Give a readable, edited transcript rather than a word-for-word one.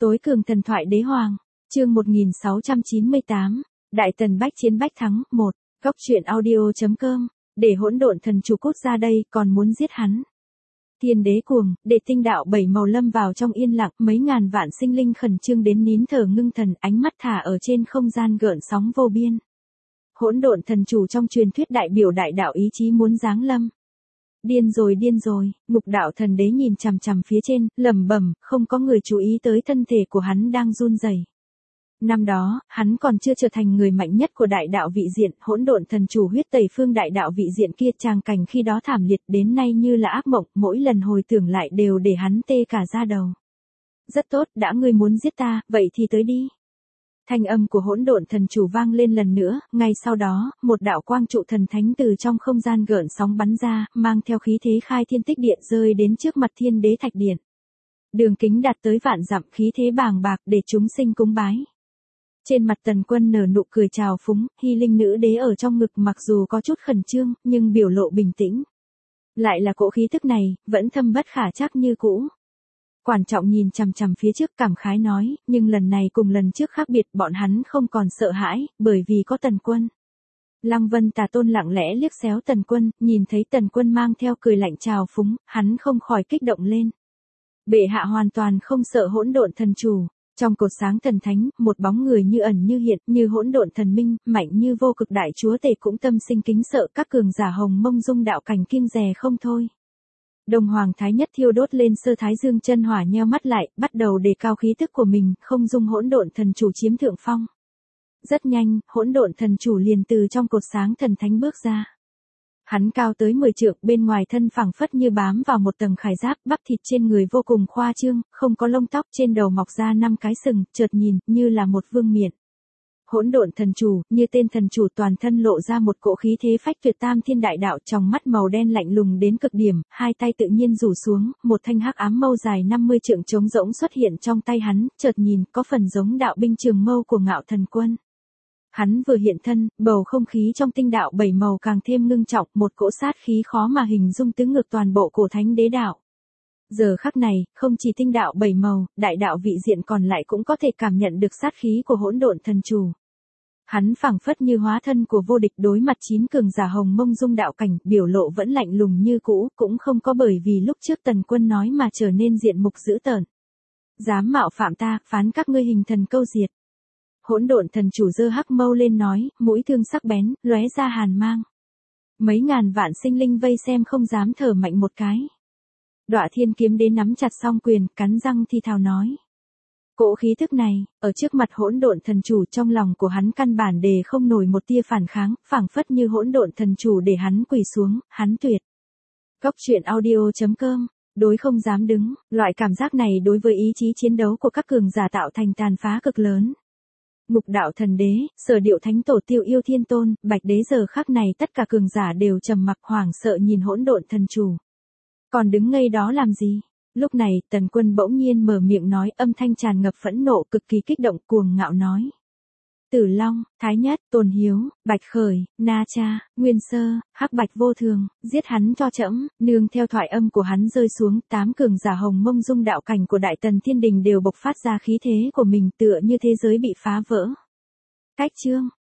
Tối cường thần thoại đế hoàng, chương 1698, Đại Tần bách chiến bách thắng, 1, góc truyện audio.com, để hỗn độn thần chủ cút ra đây, còn muốn giết hắn. Thiên đế cuồng, để tinh đạo bảy màu lâm vào trong yên lặng, mấy ngàn vạn sinh linh khẩn trương đến nín thở ngưng thần, ánh mắt thả ở trên không gian gợn sóng vô biên. Hỗn độn thần chủ trong truyền thuyết đại biểu đại đạo ý chí muốn giáng lâm. Điên rồi, Ngục đạo thần đế nhìn chằm chằm phía trên, lẩm bẩm, không có người chú ý tới thân thể của hắn đang run rẩy. Năm đó, hắn còn chưa trở thành người mạnh nhất của đại đạo vị diện, hỗn độn thần chủ huyết tẩy phương đại đạo vị diện kia, tràng cảnh khi đó thảm liệt đến nay như là ác mộng, mỗi lần hồi tưởng lại đều để hắn tê cả da đầu. Rất tốt, đã ngươi muốn giết ta, vậy thì tới đi. Thanh âm của hỗn độn thần chủ vang lên lần nữa, ngay sau đó, một đạo quang trụ thần thánh từ trong không gian gợn sóng bắn ra, mang theo khí thế khai thiên tích địa rơi đến trước mặt thiên đế thạch điện. Đường kính đạt tới vạn dặm, khí thế bàng bạc để chúng sinh cúng bái. Trên mặt Tần Quân nở nụ cười trào phúng, Hy Linh nữ đế ở trong ngực mặc dù có chút khẩn trương, nhưng biểu lộ bình tĩnh. Lại là cỗ khí tức này, vẫn thâm bất khả trắc như cũ. Quản trọng nhìn chằm chằm phía trước cảm khái nói, nhưng lần này cùng lần trước khác biệt, bọn hắn không còn sợ hãi, bởi vì có Tần Quân. Lăng Vân Tà Tôn lặng lẽ liếc xéo Tần Quân, nhìn thấy Tần Quân mang theo cười lạnh trào phúng, hắn không khỏi kích động lên. Bệ hạ hoàn toàn không sợ hỗn độn thần chủ. Trong cột sáng thần thánh, một bóng người như ẩn như hiện, như hỗn độn thần minh, mạnh như vô cực đại chúa tể cũng tâm sinh kính sợ, các cường giả hồng mông dung đạo cảnh kiêng dè không thôi. Đồng Hoàng Thái Nhất thiêu đốt lên sơ thái dương chân hỏa, nheo mắt lại, bắt đầu đề cao khí tức của mình, không dung hỗn độn thần chủ chiếm thượng phong. Rất nhanh, hỗn độn thần chủ liền từ trong cột sáng thần thánh bước ra. Hắn cao tới 10 trượng, bên ngoài thân phẳng phất như bám vào một tầng khải giáp, bắp thịt trên người vô cùng khoa trương, không có lông tóc, trên đầu mọc ra 5 cái sừng, chợt nhìn như là một vương miện. Hỗn độn thần chủ, như tên thần chủ, toàn thân lộ ra một cỗ khí thế phách tuyệt tam thiên đại đạo, trong mắt màu đen lạnh lùng đến cực điểm, hai tay tự nhiên rủ xuống, một thanh hắc ám mâu dài 50 trượng trống rỗng xuất hiện trong tay hắn, chợt nhìn có phần giống đạo binh trường mâu của Ngạo Thần Quân. Hắn vừa hiện thân, bầu không khí trong tinh đạo bảy màu càng thêm ngưng trọng, một cỗ sát khí khó mà hình dung tứ ngược toàn bộ cổ thánh đế đạo. Giờ khắc này, không chỉ tinh đạo bảy màu, đại đạo vị diện còn lại cũng có thể cảm nhận được sát khí của hỗn độn thần chủ. Hắn phảng phất như hóa thân của vô địch, đối mặt 9 cường giả hồng mông dung đạo cảnh, biểu lộ vẫn lạnh lùng như cũ, cũng không có bởi vì lúc trước Tần Quân nói mà trở nên diện mục dữ tợn. Dám mạo phạm ta, phán các ngươi hình thần câu diệt. Hỗn độn thần chủ giơ hắc mâu lên nói, mũi thương sắc bén, lóe ra hàn mang. Mấy ngàn vạn sinh linh vây xem không dám thở mạnh một cái. Đọa Thiên kiếm đế nắm chặt song quyền, cắn răng thi thào nói. Cỗ khí thức này, ở trước mặt hỗn độn thần chủ, trong lòng của hắn căn bản đề không nổi một tia phản kháng, phảng phất như hỗn độn thần chủ để hắn quỳ xuống, hắn tuyệt. Góc truyện audio.com, đối không dám đứng, loại cảm giác này đối với ý chí chiến đấu của các cường giả tạo thành tàn phá cực lớn. Ngục đạo thần đế, Sở Điệu thánh tổ Tiêu Yêu Thiên Tôn, Bạch đế giờ khắc này tất cả cường giả đều trầm mặc hoảng sợ nhìn hỗn độn thần chủ. Còn đứng ngây đó làm gì? Lúc này, Tần Quân bỗng nhiên mở miệng nói, âm thanh tràn ngập phẫn nộ, cực kỳ kích động, cuồng ngạo nói. Tử Long, Thái Nhất, Tôn Hiếu, Bạch Khởi, Na Cha, Nguyên Sơ, Hắc Bạch Vô Thường, giết hắn cho trẫm. Nương theo thoại âm của hắn rơi xuống, 8 cường giả hồng mông dung đạo cảnh của Đại Tần Thiên Đình đều bộc phát ra khí thế của mình, tựa như thế giới bị phá vỡ. Cách chương,